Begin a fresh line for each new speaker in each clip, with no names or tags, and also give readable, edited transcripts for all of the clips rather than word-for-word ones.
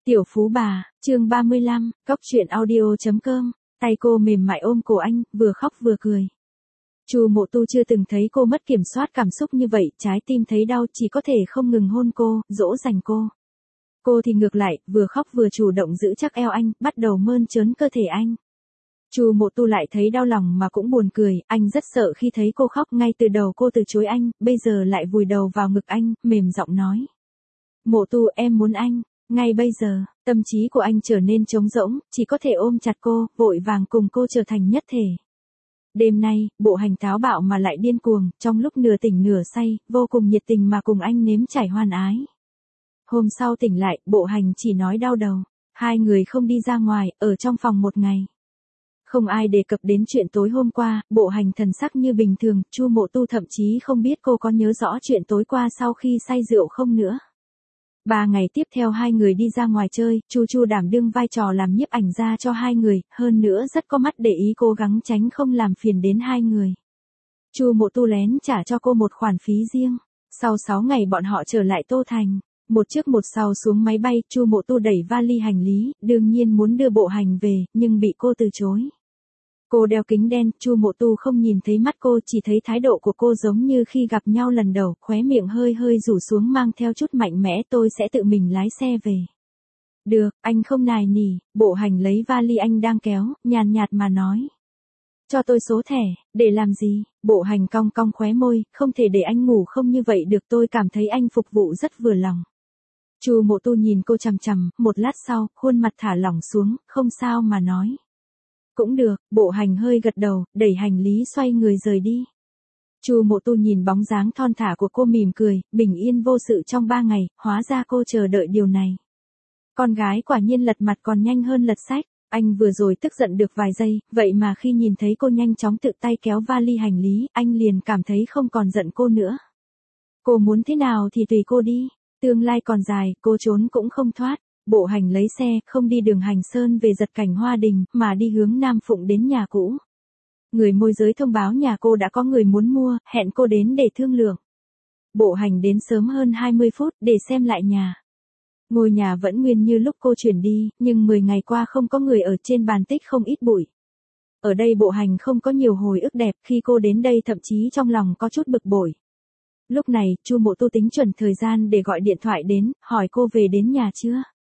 Tiểu Phú Bà, chương 35, Cóc truyện audio.com, tay cô mềm mại ôm cổ anh, vừa khóc vừa cười. Chu Mộ Tu chưa từng thấy cô mất kiểm soát cảm xúc như vậy, trái tim thấy đau chỉ có thể không ngừng hôn cô, dỗ dành cô. Cô thì ngược lại, vừa khóc vừa chủ động giữ chắc eo anh, bắt đầu mơn trớn cơ thể anh. Chu Mộ Tu lại thấy đau lòng mà cũng buồn cười, anh rất sợ khi thấy cô khóc, ngay từ đầu cô từ chối anh, bây giờ lại vùi đầu vào ngực anh, mềm giọng nói. Mộ Tu, em muốn anh. Ngay bây giờ, tâm trí của anh trở nên trống rỗng, chỉ có thể ôm chặt cô, vội vàng cùng cô trở thành nhất thể. Đêm nay, Bộ Hành táo bạo mà lại điên cuồng, trong lúc nửa tỉnh nửa say, vô cùng nhiệt tình mà cùng anh nếm trải hoan ái. Hôm sau tỉnh lại, Bộ Hành chỉ nói đau đầu. Hai người không đi ra ngoài, ở trong phòng một ngày. Không ai đề cập đến chuyện tối hôm qua, Bộ Hành thần sắc như bình thường, Chu Mộ Tu thậm chí không biết cô có nhớ rõ chuyện tối qua sau khi say rượu không nữa. 3 ngày tiếp theo hai người đi ra ngoài chơi, Chu đảm đương vai trò làm nhiếp ảnh gia cho hai người, hơn nữa rất có mắt để ý cố gắng tránh không làm phiền đến hai người. Chu Mộ Tu lén trả cho cô một khoản phí riêng. Sau 6 ngày bọn họ trở lại Tô Thành. Một trước một sau xuống máy bay, Chu Mộ Tu đẩy vali hành lý, đương nhiên muốn đưa Bộ Hành về, nhưng bị cô từ chối. Cô đeo kính đen, Chu Mộ Tu không nhìn thấy mắt cô, chỉ thấy thái độ của cô giống như khi gặp nhau lần đầu, khóe miệng hơi hơi rủ xuống mang theo chút mạnh mẽ, tôi sẽ tự mình lái xe về. Được, anh không nài nỉ. Bộ Hành lấy vali anh đang kéo, nhàn nhạt mà nói. Cho tôi số thẻ, để làm gì? Bộ Hành cong cong khóe môi, không thể để anh ngủ không như vậy được, tôi cảm thấy anh phục vụ rất vừa lòng. Chu Mộ Tu nhìn cô chằm chằm, một lát sau, khuôn mặt thả lỏng xuống, không sao mà nói. Cũng được, Bộ Hành hơi gật đầu, đẩy hành lý xoay người rời đi. Chu Mộ Tu nhìn bóng dáng thon thả của cô mỉm cười, bình yên vô sự trong 3 ngày, hóa ra cô chờ đợi điều này. Con gái quả nhiên lật mặt còn nhanh hơn lật sách, anh vừa rồi tức giận được vài giây, vậy mà khi nhìn thấy cô nhanh chóng tự tay kéo vali hành lý, anh liền cảm thấy không còn giận cô nữa. Cô muốn thế nào thì tùy cô đi, tương lai còn dài, cô trốn cũng không thoát. Bộ Hành lấy xe, không đi đường Hành Sơn về giật cảnh Hoa Đình, mà đi hướng Nam Phụng đến nhà cũ. Người môi giới thông báo nhà cô đã có người muốn mua, hẹn cô đến để thương lượng. Bộ Hành đến sớm hơn 20 phút để xem lại nhà. Ngôi nhà vẫn nguyên như lúc cô chuyển đi, nhưng 10 ngày qua không có người ở, trên bàn tích không ít bụi. Ở đây Bộ Hành không có nhiều hồi ức đẹp, khi cô đến đây thậm chí trong lòng có chút bực bội. Lúc này, Chu Mộ Tu tính chuẩn thời gian để gọi điện thoại đến, hỏi cô về đến nhà chưa?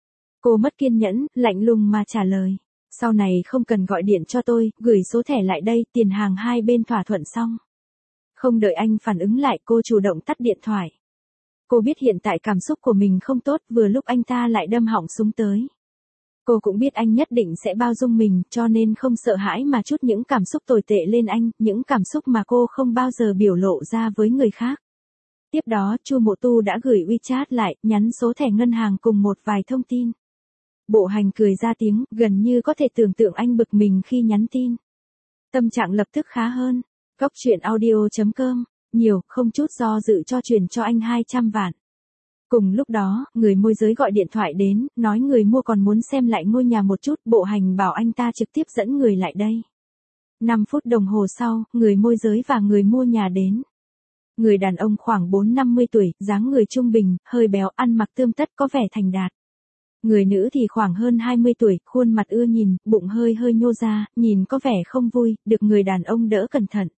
Cô mất kiên nhẫn, lạnh lùng mà trả lời. Sau này không cần gọi điện cho tôi, gửi số thẻ lại đây, tiền hàng hai bên thỏa thuận xong. Không đợi anh phản ứng lại, cô chủ động tắt điện thoại. Cô biết hiện tại cảm xúc của mình không tốt, vừa lúc anh ta lại đâm họng súng tới. Cô cũng biết anh nhất định sẽ bao dung mình, cho nên không sợ hãi mà trút những cảm xúc tồi tệ lên anh, những cảm xúc mà cô không bao giờ biểu lộ ra với người khác. Tiếp đó, Chu Mộ Tu đã gửi WeChat lại, nhắn số thẻ ngân hàng cùng một vài thông tin. Bộ Hành cười ra tiếng, gần như có thể tưởng tượng anh bực mình khi nhắn tin. Tâm trạng lập tức khá hơn. Cóc truyện audio.com, nhiều, không chút do dự cho chuyển cho anh 200 vạn. Cùng lúc đó, người môi giới gọi điện thoại đến, nói người mua còn muốn xem lại ngôi nhà một chút, Bộ Hành bảo anh ta trực tiếp dẫn người lại đây. 5 phút đồng hồ sau, người môi giới và người mua nhà đến. Người đàn ông khoảng 4-50 tuổi, dáng người trung bình, hơi béo, ăn mặc tươm tất có vẻ thành đạt. Người nữ thì khoảng hơn 20 tuổi, khuôn mặt ưa nhìn, bụng hơi hơi nhô ra, nhìn có vẻ không vui, được người đàn ông đỡ cẩn thận.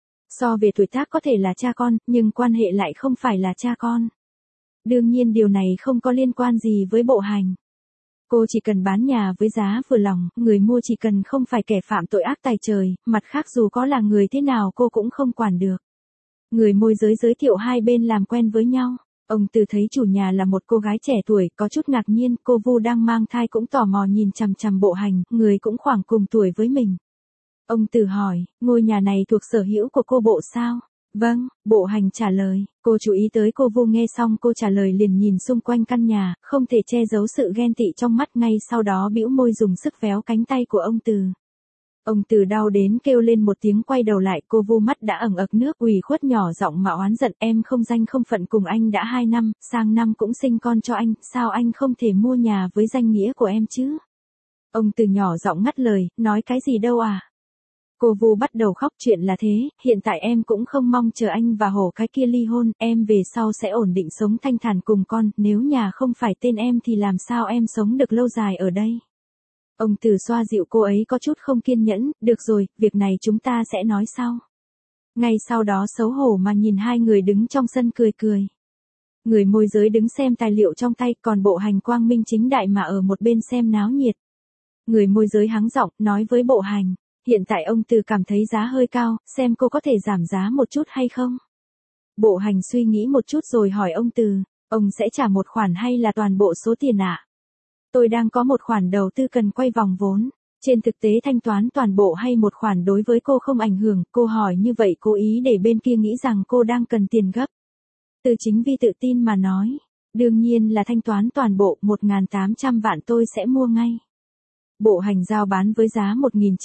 So về tuổi tác có thể là cha con, nhưng quan hệ lại không phải là cha con. Đương nhiên điều này không có liên quan gì với Bộ Hành. Cô chỉ cần bán nhà với giá vừa lòng, người mua chỉ cần không phải kẻ phạm tội ác tày trời, mặt khác dù có là người thế nào cô cũng không quản được. Người môi giới giới thiệu hai bên làm quen với nhau. Ông Từ thấy chủ nhà là một cô gái trẻ tuổi, có chút ngạc nhiên, cô Vu đang mang thai cũng tò mò nhìn chằm chằm Bộ Hành, người cũng khoảng cùng tuổi với mình. Ông Từ hỏi, ngôi nhà này thuộc sở hữu của cô Bộ sao? Vâng, Bộ Hành trả lời. Cô chú ý tới cô Vu, nghe xong cô trả lời liền nhìn xung quanh căn nhà, không thể che giấu sự ghen tị trong mắt, ngay sau đó bĩu môi dùng sức véo cánh tay của ông Từ. Ông Từ đau đến kêu lên một tiếng, quay đầu lại, cô Vu mắt đã ẩn ực nước, ủy khuất nhỏ giọng mà oán giận, em không danh không phận cùng anh đã 2 năm, sang năm cũng sinh con cho anh, sao anh không thể mua nhà với danh nghĩa của em chứ? Ông Từ nhỏ giọng ngắt lời, nói cái gì đâu à? Cô Vu bắt đầu khóc, chuyện là thế, hiện tại em cũng không mong chờ anh và Hổ cái kia ly hôn, em về sau sẽ ổn định sống thanh thản cùng con, nếu nhà không phải tên em thì làm sao em sống được lâu dài ở đây. Ông Từ xoa dịu cô ấy có chút không kiên nhẫn, được rồi, việc này chúng ta sẽ nói sau. Ngay sau đó xấu hổ mà nhìn hai người đứng trong sân cười cười. Người môi giới đứng xem tài liệu trong tay, còn Bộ Hành quang minh chính đại mà ở một bên xem náo nhiệt. Người môi giới hắng giọng, nói với Bộ Hành, hiện tại ông Từ cảm thấy giá hơi cao, xem cô có thể giảm giá một chút hay không. Bộ Hành suy nghĩ một chút rồi hỏi ông Từ, ông sẽ trả một khoản hay là toàn bộ số tiền ạ? Tôi đang có một khoản đầu tư cần quay vòng vốn. Trên thực tế thanh toán toàn bộ hay một khoản đối với cô không ảnh hưởng, cô hỏi như vậy cố ý để bên kia nghĩ rằng cô đang cần tiền gấp. Từ Chính Vi tự tin mà nói, đương nhiên là thanh toán toàn bộ, 1.800 vạn tôi sẽ mua ngay. Bộ Hành giao bán với giá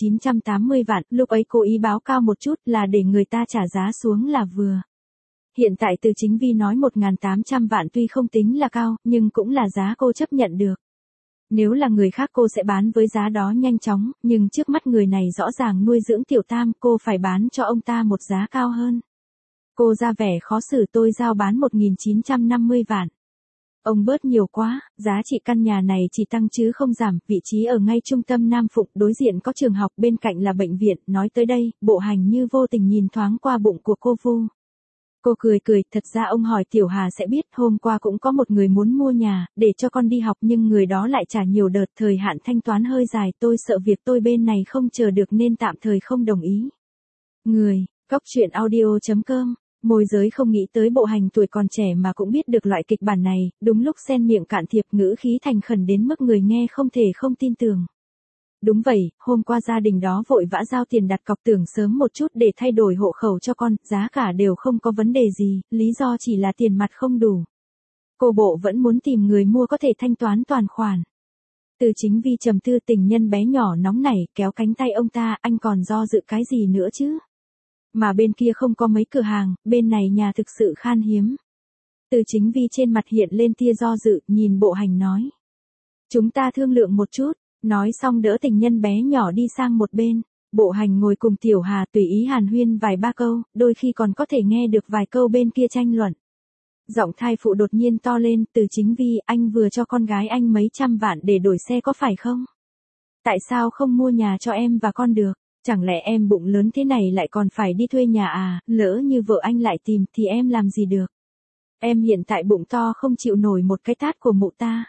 1.980 vạn, lúc ấy cố ý báo cao một chút là để người ta trả giá xuống là vừa. Hiện tại Từ Chính Vi nói 1.800 vạn tuy không tính là cao, nhưng cũng là giá cô chấp nhận được. Nếu là người khác cô sẽ bán với giá đó nhanh chóng, nhưng trước mắt người này rõ ràng nuôi dưỡng Tiểu Tam, cô phải bán cho ông ta một giá cao hơn. Cô ra vẻ khó xử, tôi giao bán 1.950 vạn. Ông bớt nhiều quá, giá trị căn nhà này chỉ tăng chứ không giảm, vị trí ở ngay trung tâm Nam Phụng, đối diện có trường học, bên cạnh là bệnh viện, nói tới đây, Bộ Hành như vô tình nhìn thoáng qua bụng của cô Vu. Cô cười cười, thật ra ông hỏi Tiểu Hà sẽ biết, hôm qua cũng có một người muốn mua nhà, để cho con đi học nhưng người đó lại trả nhiều đợt, thời hạn thanh toán hơi dài, tôi sợ việc tôi bên này không chờ được nên tạm thời không đồng ý. Người, Cóc Truyện Audio.com. Môi giới không nghĩ tới Bộ Hành tuổi còn trẻ mà cũng biết được loại kịch bản này, đúng lúc xen miệng cạn thiệp, ngữ khí thành khẩn đến mức người nghe không thể không tin tưởng. Đúng vậy, hôm qua gia đình đó vội vã giao tiền đặt cọc, tưởng sớm một chút để thay đổi hộ khẩu cho con, giá cả đều không có vấn đề gì, lý do chỉ là tiền mặt không đủ. Cô Bộ vẫn muốn tìm người mua có thể thanh toán toàn khoản. Từ Chính Vi trầm tư, tình nhân bé nhỏ nóng nảy, kéo cánh tay ông ta, anh còn do dự cái gì nữa chứ? Mà bên kia không có mấy cửa hàng, bên này nhà thực sự khan hiếm. Từ Chính Vi trên mặt hiện lên tia do dự, nhìn Bộ Hành nói. Chúng ta thương lượng một chút, nói xong đỡ tình nhân bé nhỏ đi sang một bên. Bộ Hành ngồi cùng Tiểu Hà tùy ý hàn huyên vài ba câu, đôi khi còn có thể nghe được vài câu bên kia tranh luận. Giọng thai phụ đột nhiên to lên, Từ Chính Vi, anh vừa cho con gái anh mấy trăm vạn để đổi xe có phải không? Tại sao không mua nhà cho em và con được? Chẳng lẽ em bụng lớn thế này lại còn phải đi thuê nhà à, lỡ như vợ anh lại tìm thì em làm gì được? Em hiện tại bụng to không chịu nổi một cái tát của mụ ta.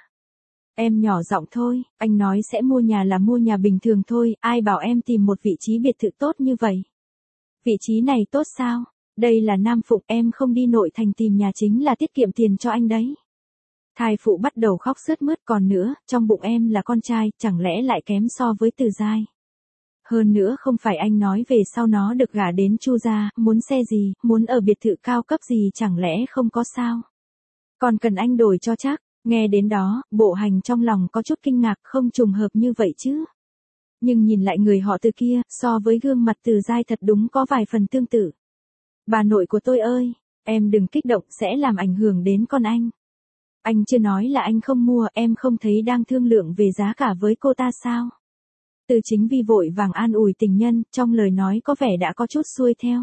Em nhỏ giọng thôi, anh nói sẽ mua nhà là mua nhà bình thường thôi, ai bảo em tìm một vị trí biệt thự tốt như vậy? Vị trí này tốt sao? Đây là Nam Phụng, em không đi nội thành tìm nhà chính là tiết kiệm tiền cho anh đấy. Thai phụ bắt đầu khóc sướt mướt, còn nữa, trong bụng em là con trai, chẳng lẽ lại kém so với Từ Giai? Hơn nữa không phải anh nói về sau nó được gả đến Chu gia, muốn xe gì, muốn ở biệt thự cao cấp gì chẳng lẽ không có sao? Còn cần anh đổi cho chắc. Nghe đến đó, Bộ Hành trong lòng có chút kinh ngạc, không trùng hợp như vậy chứ. Nhưng nhìn lại người họ Từ kia, so với gương mặt Từ Giai thật đúng có vài phần tương tự. Bà nội của tôi ơi, em đừng kích động, sẽ làm ảnh hưởng đến con anh. Anh chưa nói là anh không mua, em không thấy đang thương lượng về giá cả với cô ta sao? Từ Chính Vi vội vàng an ủi tình nhân, trong lời nói có vẻ đã có chút xuôi theo.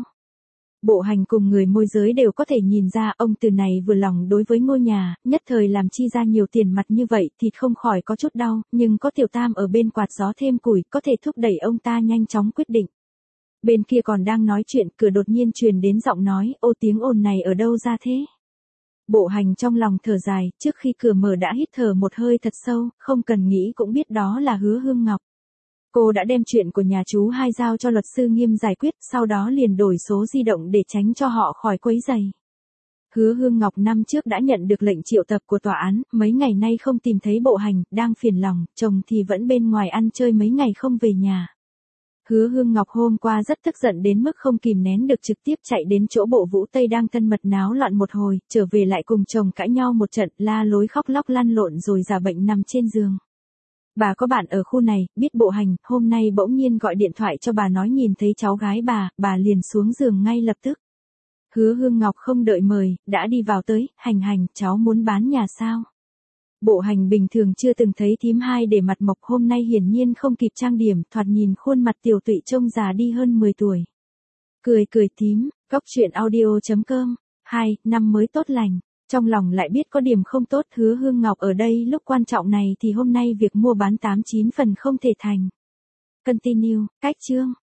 Bộ Hành cùng người môi giới đều có thể nhìn ra ông Từ này vừa lòng đối với ngôi nhà, nhất thời làm chi ra nhiều tiền mặt như vậy thì không khỏi có chút đau, nhưng có Tiểu Tam ở bên quạt gió thêm củi, có thể thúc đẩy ông ta nhanh chóng quyết định. Bên kia còn đang nói chuyện, cửa đột nhiên truyền đến giọng nói, ô tiếng ồn này ở đâu ra thế? Bộ Hành trong lòng thở dài, trước khi cửa mở đã hít thở một hơi thật sâu, không cần nghĩ cũng biết đó là Hứa Hương Ngọc. Cô đã đem chuyện của nhà chú Hai giao cho luật sư Nghiêm giải quyết, sau đó liền đổi số di động để tránh cho họ khỏi quấy rầy. Hứa Hương Ngọc năm trước đã nhận được lệnh triệu tập của tòa án, mấy ngày nay không tìm thấy Bộ Hành, đang phiền lòng, chồng thì vẫn bên ngoài ăn chơi mấy ngày không về nhà. Hứa Hương Ngọc hôm qua rất tức giận đến mức không kìm nén được, trực tiếp chạy đến chỗ Bộ Vũ Tây đang thân mật náo loạn một hồi, trở về lại cùng chồng cãi nhau một trận, la lối khóc lóc lăn lộn rồi giả bệnh nằm trên giường. Bà có bạn ở khu này, biết Bộ Hành, hôm nay bỗng nhiên gọi điện thoại cho bà nói nhìn thấy cháu gái bà liền xuống giường ngay lập tức. Hứa Hương Ngọc không đợi mời, đã đi vào tới, hành, cháu muốn bán nhà sao? Bộ hành bình thường chưa từng thấy thím hai để mặt mộc, hôm nay hiển nhiên không kịp trang điểm, thoạt nhìn khuôn mặt tiểu tụy trông già đi hơn 10 tuổi. Cười cười thím, Cóc truyện audio.com. 2. Năm mới tốt lành. Trong lòng lại biết có điểm không tốt, Hứa Hương Ngọc ở đây lúc quan trọng này thì hôm nay việc mua bán 89 phần không thể thành. Continue, cách chương.